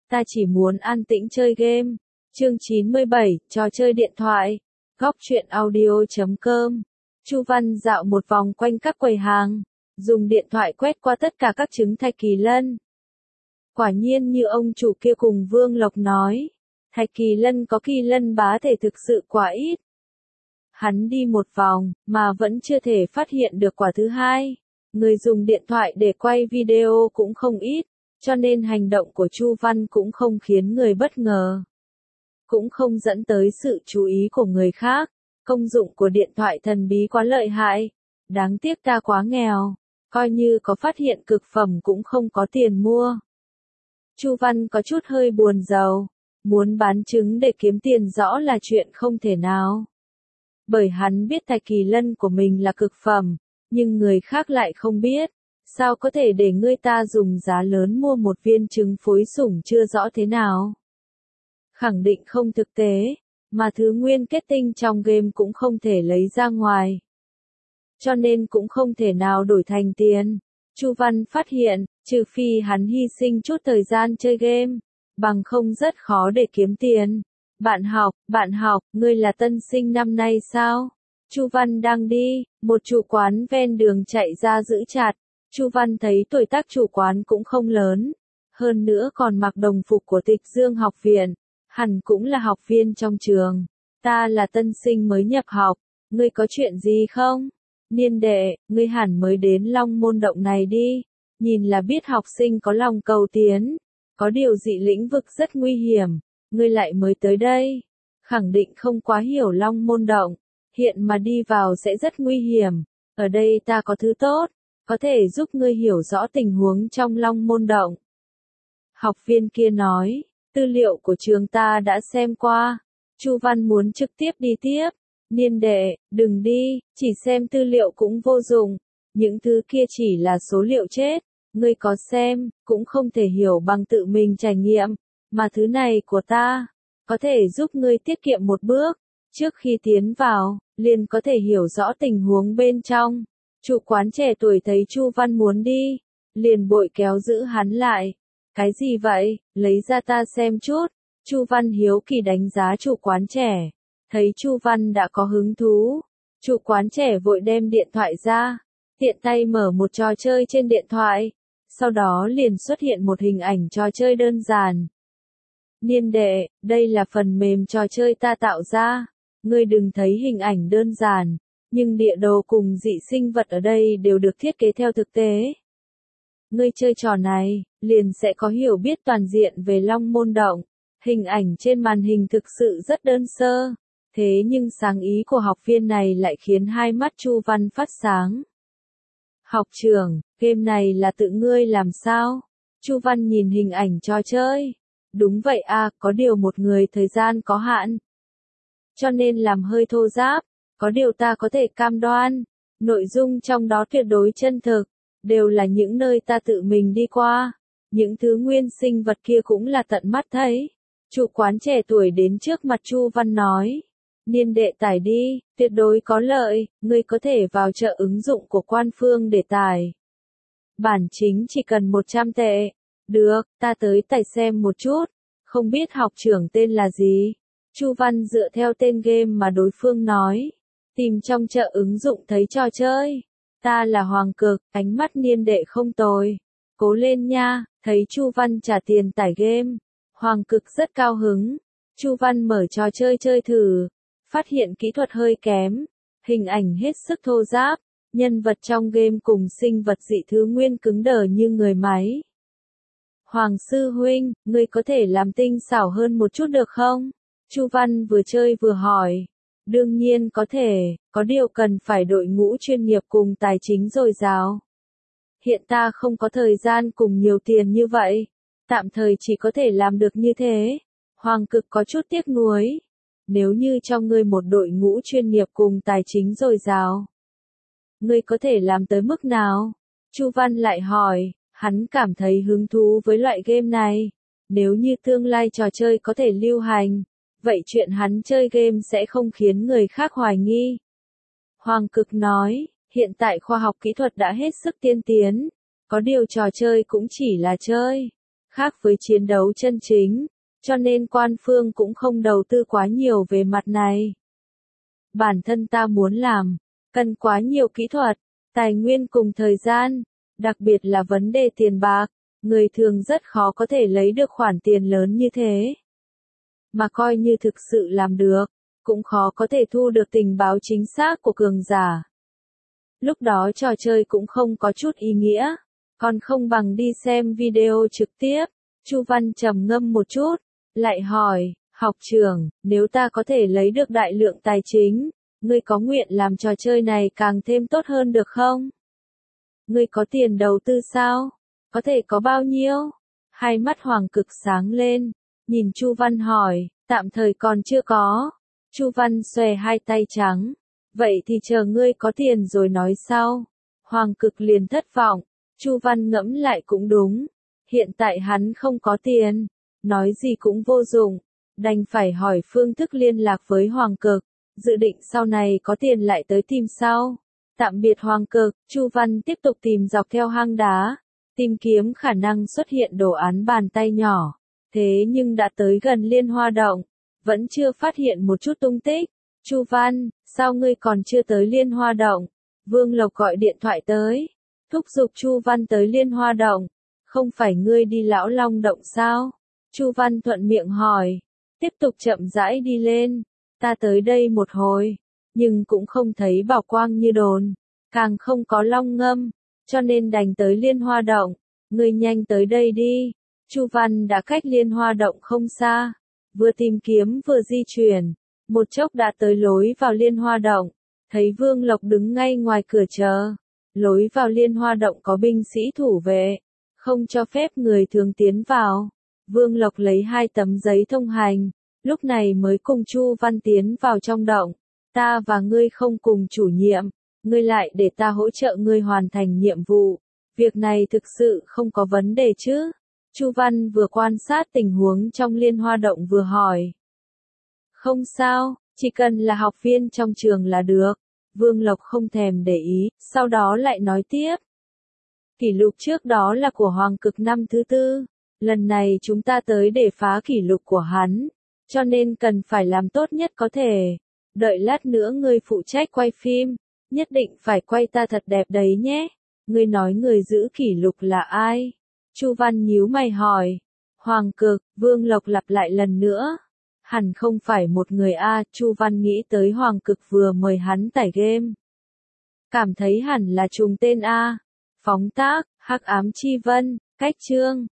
ta chỉ muốn an tĩnh chơi game. Chương 97, trò chơi điện thoại. Góc truyện audio.com. Chu Văn dạo một vòng quanh các quầy hàng, dùng điện thoại quét qua tất cả các trứng Thạch Kỳ Lân. Quả nhiên như ông chủ kia cùng Vương Lộc nói, Thạch Kỳ Lân có Kỳ Lân bá thể thực sự quá ít. Hắn đi một vòng, mà vẫn chưa thể phát hiện được quả thứ hai. Người dùng điện thoại để quay video cũng không ít, cho nên hành động của Chu Văn cũng không khiến người bất ngờ. Cũng không dẫn tới sự chú ý của người khác. Công dụng của điện thoại thần bí quá lợi hại. Đáng tiếc ta quá nghèo, coi như có phát hiện cực phẩm cũng không có tiền mua. Chu Văn có chút hơi buồn rầu, muốn bán trứng để kiếm tiền rõ là chuyện không thể nào. Bởi hắn biết Thạch Kỳ Lân của mình là cực phẩm, nhưng người khác lại không biết. Sao có thể để người ta dùng giá lớn mua một viên trứng phối sủng chưa rõ thế nào? Khẳng định không thực tế, mà thứ nguyên kết tinh trong game cũng không thể lấy ra ngoài. Cho nên cũng không thể nào đổi thành tiền. Chu Văn phát hiện, trừ phi hắn hy sinh chút thời gian chơi game, bằng không rất khó để kiếm tiền. Bạn học, ngươi là tân sinh năm nay sao? Chu Văn đang đi, một chủ quán ven đường chạy ra giữ chặt. Chu Văn thấy tuổi tác chủ quán cũng không lớn, hơn nữa còn mặc đồng phục của Tịch Dương học viện, hẳn cũng là học viên trong trường. Ta là tân sinh mới nhập học, ngươi có chuyện gì không? Niên đệ, ngươi hẳn mới đến Long Môn Động này đi, nhìn là biết học sinh có lòng cầu tiến, có điều dị lĩnh vực rất nguy hiểm, ngươi lại mới tới đây, khẳng định không quá hiểu Long Môn Động, hiện mà đi vào sẽ rất nguy hiểm, ở đây ta có thứ tốt, có thể giúp ngươi hiểu rõ tình huống trong Long Môn Động. Học viên kia nói, tư liệu của trường ta đã xem qua. Chu Văn muốn trực tiếp đi tiếp. Niên đệ, đừng đi, chỉ xem tư liệu cũng vô dụng. Những thứ kia chỉ là số liệu chết. Ngươi có xem, cũng không thể hiểu bằng tự mình trải nghiệm. Mà thứ này của ta, có thể giúp ngươi tiết kiệm một bước. Trước khi tiến vào, liền có thể hiểu rõ tình huống bên trong. Chủ quán trẻ tuổi thấy Chu Văn muốn đi, liền bội kéo giữ hắn lại. Cái gì vậy, lấy ra ta xem chút. Chu Văn hiếu kỳ đánh giá chủ quán trẻ. Thấy Chu Văn đã có hứng thú, chủ quán trẻ vội đem điện thoại ra, tiện tay mở một trò chơi trên điện thoại. Sau đó liền xuất hiện một hình ảnh trò chơi đơn giản. Niên đệ, đây là phần mềm trò chơi ta tạo ra. Ngươi đừng thấy hình ảnh đơn giản, nhưng địa đồ cùng dị sinh vật ở đây đều được thiết kế theo thực tế. Ngươi chơi trò này, liền sẽ có hiểu biết toàn diện về Long Môn Động. Hình ảnh trên màn hình thực sự rất đơn sơ, thế nhưng sáng ý của học viên này lại khiến hai mắt Chu Văn phát sáng. Học trưởng, game này là tự ngươi làm sao? Chu Văn nhìn hình ảnh trò chơi. Đúng vậy à, có điều một người thời gian có hạn. Cho nên làm hơi thô ráp, có điều ta có thể cam đoan. Nội dung trong đó tuyệt đối chân thực. Đều là những nơi ta tự mình đi qua. Những thứ nguyên sinh vật kia cũng là tận mắt thấy. Chủ quán trẻ tuổi đến trước mặt Chu Văn nói. Niên đệ tải đi, tuyệt đối có lợi, ngươi có thể vào chợ ứng dụng của Quan Phương để tải. Bản chính chỉ cần 100 tệ. Được, ta tới tải xem một chút. Không biết học trưởng tên là gì? Chu Văn dựa theo tên game mà đối phương nói. Tìm trong chợ ứng dụng thấy trò chơi. Ta là Hoàng Cực, ánh mắt niên đệ không tồi. Cố lên nha, thấy Chu Văn trả tiền tải game. Hoàng Cực rất cao hứng. Chu Văn mở trò chơi chơi thử. Phát hiện kỹ thuật hơi kém. Hình ảnh hết sức thô ráp. Nhân vật trong game cùng sinh vật dị thứ nguyên cứng đờ như người máy. Hoàng sư huynh, ngươi có thể làm tinh xảo hơn một chút được không? Chu Văn vừa chơi vừa hỏi. Đương nhiên có thể, có điều cần phải đội ngũ chuyên nghiệp cùng tài chính dồi dào. Hiện ta không có thời gian cùng nhiều tiền như vậy, tạm thời chỉ có thể làm được như thế. Hoàng Cực có chút tiếc nuối. Nếu như cho ngươi một đội ngũ chuyên nghiệp cùng tài chính dồi dào, ngươi có thể làm tới mức nào? Chu Văn lại hỏi, hắn cảm thấy hứng thú với loại game này. Nếu như tương lai trò chơi có thể lưu hành, vậy chuyện hắn chơi game sẽ không khiến người khác hoài nghi. Hoàng Cực nói, hiện tại khoa học kỹ thuật đã hết sức tiên tiến, có điều trò chơi cũng chỉ là chơi, khác với chiến đấu chân chính, cho nên quan phương cũng không đầu tư quá nhiều về mặt này. Bản thân ta muốn làm, cần quá nhiều kỹ thuật, tài nguyên cùng thời gian, đặc biệt là vấn đề tiền bạc, người thường rất khó có thể lấy được khoản tiền lớn như thế. Mà coi như thực sự làm được, cũng khó có thể thu được tình báo chính xác của cường giả. Lúc đó trò chơi cũng không có chút ý nghĩa, còn không bằng đi xem video trực tiếp. Chu Văn trầm ngâm một chút, lại hỏi, học trưởng, nếu ta có thể lấy được đại lượng tài chính, ngươi có nguyện làm trò chơi này càng thêm tốt hơn được không? Ngươi có tiền đầu tư sao? Có thể có bao nhiêu? Hai mắt Hoàng Cực sáng lên, nhìn Chu Văn hỏi, tạm thời còn chưa có. Chu Văn xòe hai tay trắng, vậy thì chờ ngươi có tiền rồi nói sau. Hoàng Cực liền thất vọng, Chu Văn ngẫm lại cũng đúng, hiện tại hắn không có tiền, nói gì cũng vô dụng, đành phải hỏi phương thức liên lạc với Hoàng Cực, dự định sau này có tiền lại tới tìm sau. Tạm biệt Hoàng Cực, Chu Văn tiếp tục tìm dọc theo hang đá, tìm kiếm khả năng xuất hiện đồ án bàn tay nhỏ, thế nhưng đã tới gần Liên Hoa Động, vẫn chưa phát hiện một chút tung tích. Chu Văn, sao ngươi còn chưa tới Liên Hoa Động? Vương Lộc gọi điện thoại tới, thúc giục Chu Văn tới Liên Hoa Động. Không phải ngươi đi Lão Long Động sao? Chu Văn thuận miệng hỏi, tiếp tục chậm rãi đi lên. Ta tới đây một hồi, nhưng cũng không thấy bảo quang như đồn, càng không có long ngâm, cho nên đành tới Liên Hoa Động. Ngươi nhanh tới đây đi. Chu Văn đã cách Liên Hoa Động không xa, vừa tìm kiếm vừa di chuyển, một chốc đã tới lối vào Liên Hoa Động, thấy Vương Lộc đứng ngay ngoài cửa chờ. Lối vào Liên Hoa Động có binh sĩ thủ vệ, không cho phép người thường tiến vào. Vương Lộc lấy 2 tấm giấy thông hành, lúc này mới cùng Chu Văn tiến vào trong động. Ta và ngươi không cùng chủ nhiệm, ngươi lại để ta hỗ trợ ngươi hoàn thành nhiệm vụ. Việc này thực sự không có vấn đề chứ? Chu Văn vừa quan sát tình huống trong Liên Hoa Động vừa hỏi. Không sao, chỉ cần là học viên trong trường là được. Vương Lộc không thèm để ý, sau đó lại nói tiếp. Kỷ lục trước đó là của Hoàng Cực năm thứ 4, lần này chúng ta tới để phá kỷ lục của hắn, cho nên cần phải làm tốt nhất có thể. Đợi lát nữa ngươi phụ trách quay phim, nhất định phải quay ta thật đẹp đấy nhé. Ngươi nói người giữ kỷ lục là ai? Chu Văn nhíu mày hỏi. Hoàng Cực, Vương Lộc lặp lại lần nữa. Hẳn không phải một người a. Chu Văn nghĩ tới Hoàng Cực vừa mời hắn tải game. Cảm thấy hẳn là trùng tên a. Phóng tác, Hắc Ám Chi Vân, cách chương.